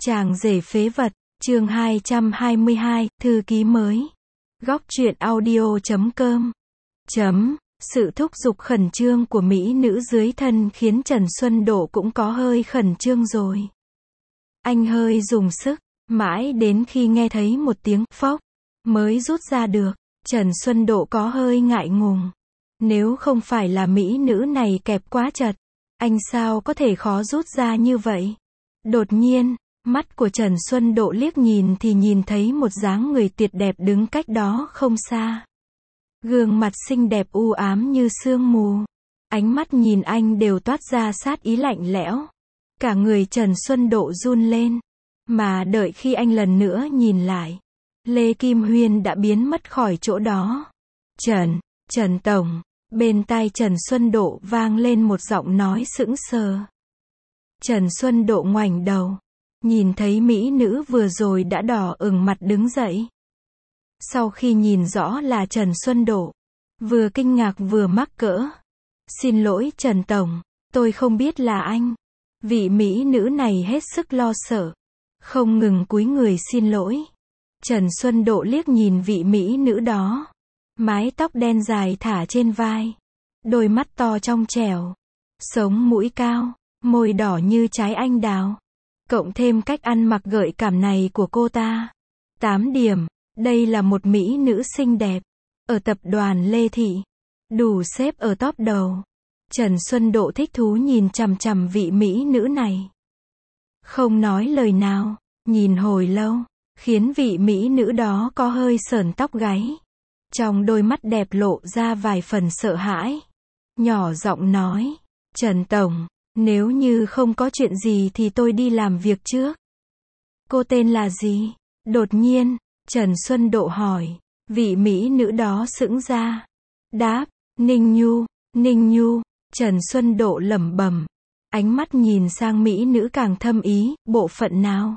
Chàng rể phế vật, chương 222, thư ký mới. Góc truyện audio.com. Sự thúc giục khẩn trương của mỹ nữ dưới thân khiến Trần Xuân Độ cũng có hơi khẩn trương rồi. Anh hơi dùng sức, mãi đến khi nghe thấy một tiếng phốc, mới rút ra được. Trần Xuân Độ có hơi ngại ngùng. Nếu không phải là mỹ nữ này kẹp quá chặt, anh sao có thể khó rút ra như vậy? Đột nhiên, mắt của Trần Xuân Độ liếc nhìn thì nhìn thấy một dáng người tuyệt đẹp đứng cách đó không xa. Gương mặt xinh đẹp u ám như sương mù. Ánh mắt nhìn anh đều toát ra sát ý lạnh lẽo. Cả người Trần Xuân Độ run lên. Mà đợi khi anh lần nữa nhìn lại, Lê Kim Huyên đã biến mất khỏi chỗ đó. Trần Tổng. Bên tai Trần Xuân Độ vang lên một giọng nói sững sờ. Trần Xuân Độ ngoảnh đầu, nhìn thấy mỹ nữ vừa rồi đã đỏ ửng mặt đứng dậy. Sau khi nhìn rõ là Trần Xuân Độ, vừa kinh ngạc vừa mắc cỡ. Xin lỗi Trần Tổng, tôi không biết là anh. Vị mỹ nữ này hết sức lo sợ, không ngừng cúi người xin lỗi. Trần Xuân Độ liếc nhìn vị mỹ nữ đó. Mái tóc đen dài thả trên vai, đôi mắt to trong trẻo, sống mũi cao, môi đỏ như trái anh đào. Cộng thêm cách ăn mặc gợi cảm này của cô ta. 8 điểm, đây là một mỹ nữ xinh đẹp. Ở tập đoàn Lê Thị, đủ xếp ở top đầu. Trần Xuân Độ thích thú nhìn chằm chằm vị mỹ nữ này. Không nói lời nào, nhìn hồi lâu, khiến vị mỹ nữ đó có hơi sởn tóc gáy. Trong đôi mắt đẹp lộ ra vài phần sợ hãi. Nhỏ giọng nói, Trần Tổng, nếu như không có chuyện gì thì tôi đi làm việc trước. Cô tên là gì? Đột nhiên, Trần Xuân Độ hỏi. Vị mỹ nữ đó sững ra. Đáp, Ninh Nhu. Trần Xuân Độ lẩm bẩm. Ánh mắt nhìn sang mỹ nữ càng thâm ý, bộ phận nào?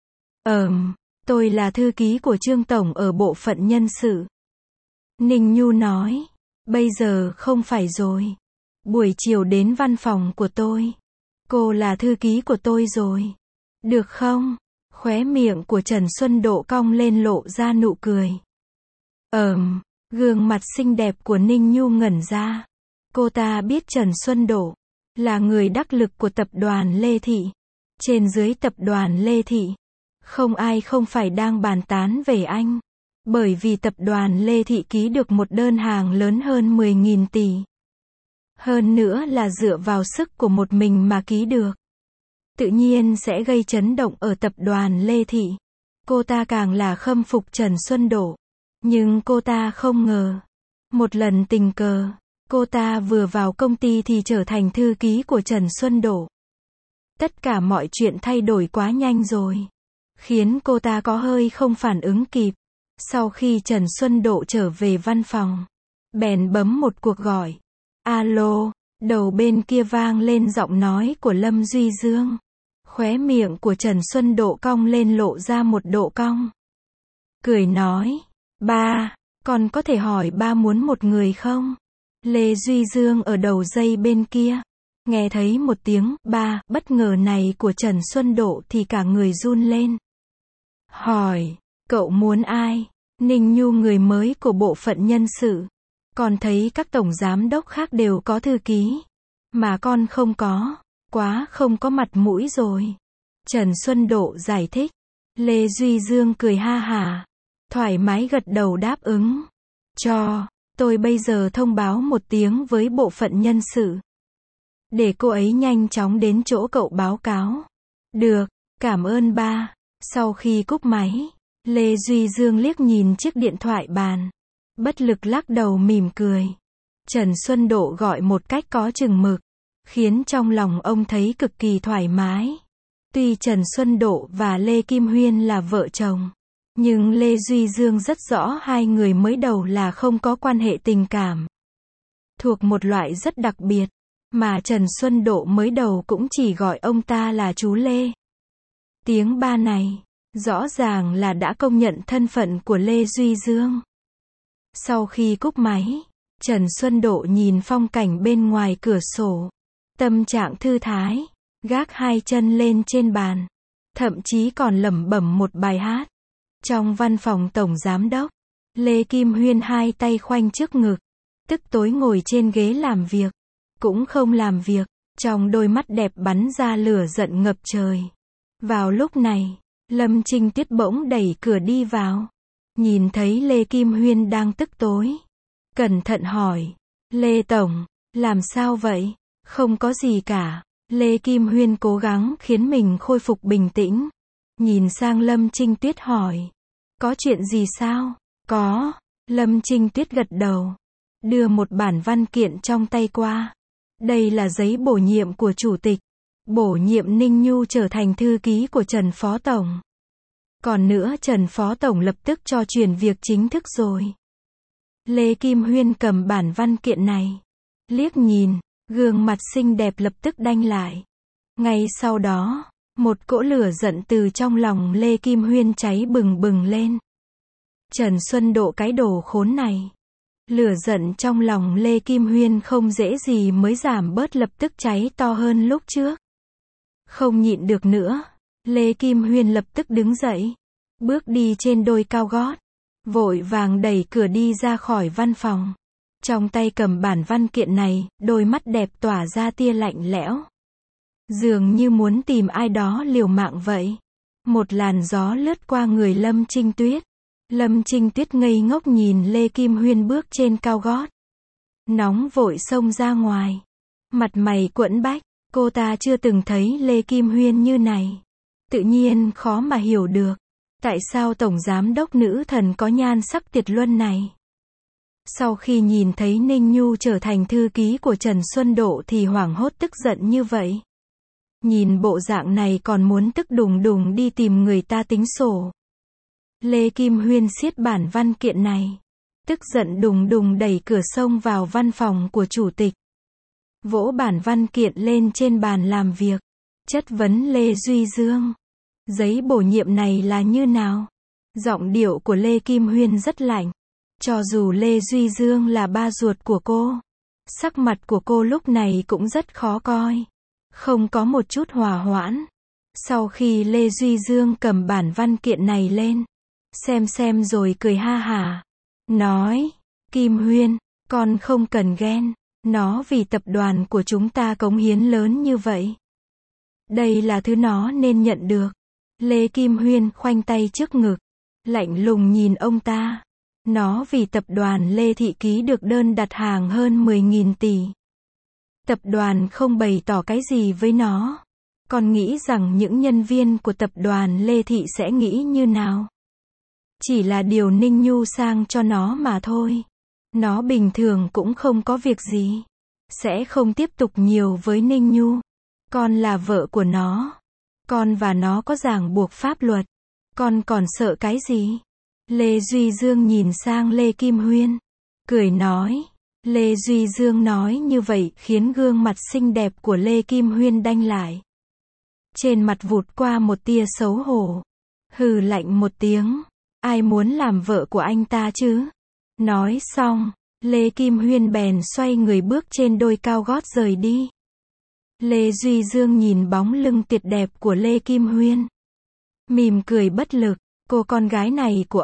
Tôi là thư ký của Trương Tổng ở bộ phận nhân sự. Ninh Nhu nói, bây giờ không phải rồi. Buổi chiều đến văn phòng của tôi. Cô là thư ký của tôi rồi. Được không? Khóe miệng của Trần Xuân Độ cong lên lộ ra nụ cười. Gương mặt xinh đẹp của Ninh Nhu ngẩn ra. Cô ta biết Trần Xuân Độ là người đắc lực của tập đoàn Lê Thị. Trên dưới tập đoàn Lê Thị, không ai không phải đang bàn tán về anh. Bởi vì tập đoàn Lê Thị ký được một đơn hàng lớn hơn 10.000 tỷ. Hơn nữa là dựa vào sức của một mình mà ký được. Tự nhiên sẽ gây chấn động ở tập đoàn Lê Thị. Cô ta càng là khâm phục Trần Xuân Độ. Nhưng cô ta không ngờ. Một lần tình cờ, cô ta vừa vào công ty thì trở thành thư ký của Trần Xuân Độ. Tất cả mọi chuyện thay đổi quá nhanh rồi. Khiến cô ta có hơi không phản ứng kịp. Sau khi Trần Xuân Độ trở về văn phòng, bèn bấm một cuộc gọi. Alo, đầu bên kia vang lên giọng nói của Lâm Duy Dương. Khóe miệng của Trần Xuân Độ cong lên lộ ra một độ cong. Cười nói, ba, con có thể hỏi ba muốn một người không? Lê Duy Dương ở đầu dây bên kia. Nghe thấy một tiếng ba bất ngờ này của Trần Xuân Độ thì cả người run lên. Hỏi, cậu muốn ai? Ninh Nhu người mới của bộ phận nhân sự. Con thấy các tổng giám đốc khác đều có thư ký. Mà con không có. Quá không có mặt mũi rồi. Trần Xuân Độ giải thích. Lê Duy Dương cười ha hả. Thoải mái gật đầu đáp ứng. Tôi bây giờ thông báo một tiếng với bộ phận nhân sự. Để cô ấy nhanh chóng đến chỗ cậu báo cáo. Được, cảm ơn ba. Sau khi cúp máy, Lê Duy Dương liếc nhìn chiếc điện thoại bàn. Bất lực lắc đầu mỉm cười. Trần Xuân Độ gọi một cách có chừng mực, khiến trong lòng ông thấy cực kỳ thoải mái. Tuy Trần Xuân Độ và Lê Kim Huyên là vợ chồng, nhưng Lê Duy Dương rất rõ hai người mới đầu là không có quan hệ tình cảm. Thuộc một loại rất đặc biệt, mà Trần Xuân Độ mới đầu cũng chỉ gọi ông ta là chú Lê. Tiếng ba này, rõ ràng là đã công nhận thân phận của Lê Duy Dương. Sau khi cúp máy, Trần Xuân Độ nhìn phong cảnh bên ngoài cửa sổ. Tâm trạng thư thái, gác hai chân lên trên bàn. thậm chí còn lẩm bẩm một bài hát. Trong văn phòng tổng giám đốc, Lê Kim Huyên hai tay khoanh trước ngực, tức tối ngồi trên ghế làm việc, cũng không làm việc, trong đôi mắt đẹp bắn ra lửa giận ngập trời. Vào lúc này, Lâm Trinh Tuyết bỗng đẩy cửa đi vào, nhìn thấy Lê Kim Huyên đang tức tối, cẩn thận hỏi, Lê Tổng, làm sao vậy? Không có gì cả. Lê Kim Huyên cố gắng khiến mình khôi phục bình tĩnh, nhìn sang Lâm Trinh Tuyết hỏi, có chuyện gì sao? Có. Lâm Trinh Tuyết gật đầu, đưa một bản văn kiện trong tay qua. Đây là giấy bổ nhiệm của chủ tịch, bổ nhiệm Ninh Nhu trở thành thư ký của Trần Phó Tổng. Còn nữa Trần Phó Tổng lập tức cho chuyển việc chính thức rồi. Lê Kim Huyên cầm bản văn kiện này, liếc nhìn, gương mặt xinh đẹp lập tức đanh lại. Ngay sau đó, một cỗ lửa giận từ trong lòng Lê Kim Huyên cháy bừng bừng lên. Trần Xuân Độ cái đồ khốn này. Lửa giận trong lòng Lê Kim Huyên không dễ gì mới giảm bớt, lập tức cháy to hơn lúc trước. Không nhịn được nữa, Lê Kim Huyên lập tức đứng dậy, bước đi trên đôi cao gót, vội vàng đẩy cửa đi ra khỏi văn phòng. Trong tay cầm bản văn kiện này, đôi mắt đẹp tỏa ra tia lạnh lẽo. Dường như muốn tìm ai đó liều mạng vậy. Một làn gió lướt qua người Lâm Trinh Tuyết. Lâm Trinh Tuyết ngây ngốc nhìn Lê Kim Huyên bước trên cao gót. Nóng vội xông ra ngoài. Mặt mày quẫn bách, cô ta chưa từng thấy Lê Kim Huyên như này. Tự nhiên khó mà hiểu được, tại sao Tổng Giám đốc nữ thần có nhan sắc tuyệt luân này. Sau khi nhìn thấy Ninh Nhu trở thành thư ký của Trần Xuân Độ thì hoảng hốt tức giận như vậy. Nhìn bộ dạng này còn muốn tức đùng đùng đi tìm người ta tính sổ. Lê Kim Huyên siết bản văn kiện này, tức giận đùng đùng đẩy cửa xông vào văn phòng của chủ tịch. Vỗ bản văn kiện lên trên bàn làm việc, chất vấn Lê Duy Dương. Giấy bổ nhiệm này là như nào? Giọng điệu của Lê Kim Huyên rất lạnh. Cho dù Lê Duy Dương là ba ruột của cô, sắc mặt của cô lúc này cũng rất khó coi. Không có một chút hòa hoãn. Sau khi Lê Duy Dương cầm bản văn kiện này lên, xem rồi cười ha hả. Nói, Kim Huyên, con không cần ghen. Nó vì tập đoàn của chúng ta cống hiến lớn như vậy. Đây là thứ nó nên nhận được. Lê Kim Huyên khoanh tay trước ngực, lạnh lùng nhìn ông ta. Nó vì tập đoàn Lê Thị ký được đơn đặt hàng hơn 10.000 tỷ. Tập đoàn không bày tỏ cái gì với nó. Còn nghĩ rằng những nhân viên của tập đoàn Lê Thị sẽ nghĩ như nào? Chỉ là điều Ninh Nhu sang cho nó mà thôi. Nó bình thường cũng không có việc gì. Sẽ không tiếp tục nhiều với Ninh Nhu. Con là vợ của nó. Con và nó có ràng buộc pháp luật. Con còn sợ cái gì? Lê Duy Dương nhìn sang Lê Kim Huyên, cười nói. Lê Duy Dương nói như vậy khiến gương mặt xinh đẹp của Lê Kim Huyên đanh lại. Trên mặt vụt qua một tia xấu hổ. Hừ lạnh một tiếng. Ai muốn làm vợ của anh ta chứ? Nói xong, Lê Kim Huyên bèn xoay người bước trên đôi cao gót rời đi. Lê Duy Dương nhìn bóng lưng tuyệt đẹp của Lê Kim Huyên, mỉm cười bất lực. Cô con gái này của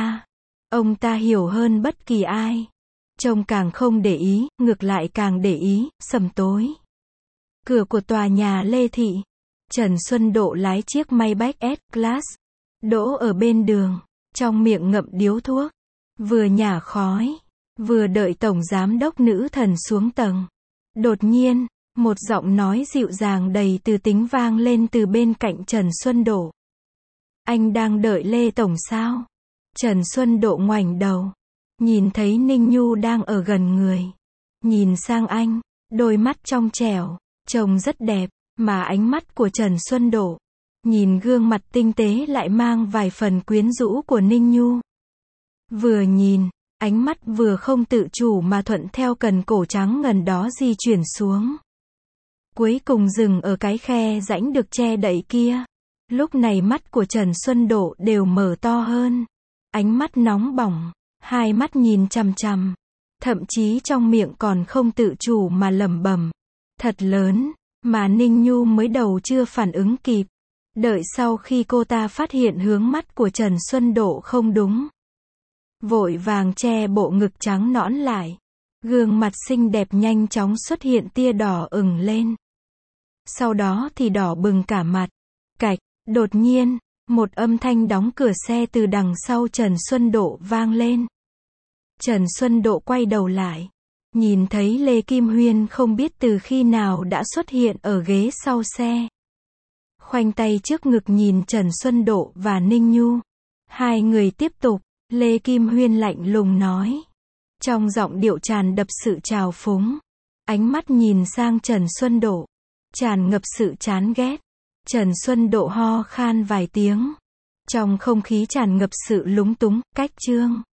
ông ta hiểu hơn bất kỳ ai. Trông càng không để ý, ngược lại càng để ý, sầm tối. Cửa của tòa nhà Lê Thị. Trần Xuân Độ lái chiếc Maybach S-Class, đỗ ở bên đường, trong miệng ngậm điếu thuốc, vừa nhả khói, vừa đợi Tổng Giám đốc nữ thần xuống tầng. Đột nhiên, một giọng nói dịu dàng đầy từ tính vang lên từ bên cạnh Trần Xuân Độ. Anh đang đợi Lê Tổng sao? Trần Xuân Độ ngoảnh đầu, nhìn thấy Ninh Nhu đang ở gần người. Nhìn sang anh, đôi mắt trong trẻo, trông rất đẹp, mà ánh mắt của Trần Xuân Độ, nhìn gương mặt tinh tế lại mang vài phần quyến rũ của Ninh Nhu. Vừa nhìn, ánh mắt vừa không tự chủ mà thuận theo cần cổ trắng ngần đó di chuyển xuống. Cuối cùng dừng ở cái khe rãnh được che đậy kia. Lúc này mắt của Trần Xuân Độ đều mở to hơn. Ánh mắt nóng bỏng, hai mắt nhìn chằm chằm. Thậm chí trong miệng còn không tự chủ mà lẩm bẩm. Thật lớn, mà Ninh Nhu mới đầu chưa phản ứng kịp. Đợi sau khi cô ta phát hiện hướng mắt của Trần Xuân Độ không đúng, vội vàng che bộ ngực trắng nõn lại. Gương mặt xinh đẹp nhanh chóng xuất hiện tia đỏ ửng lên. Sau đó thì đỏ bừng cả mặt. Cạch, đột nhiên, một âm thanh đóng cửa xe từ đằng sau Trần Xuân Độ vang lên. Trần Xuân Độ quay đầu lại, nhìn thấy Lê Kim Huyên không biết từ khi nào đã xuất hiện ở ghế sau xe. Khoanh tay trước ngực nhìn Trần Xuân Độ và Ninh Nhu. Hai người tiếp tục, Lê Kim Huyên lạnh lùng nói, trong giọng điệu tràn đập sự trào phúng. Ánh mắt nhìn sang Trần Xuân Độ, tràn ngập sự chán ghét. Trần Xuân Độ ho khan vài tiếng. Trong không khí tràn ngập sự lúng túng, cách chương.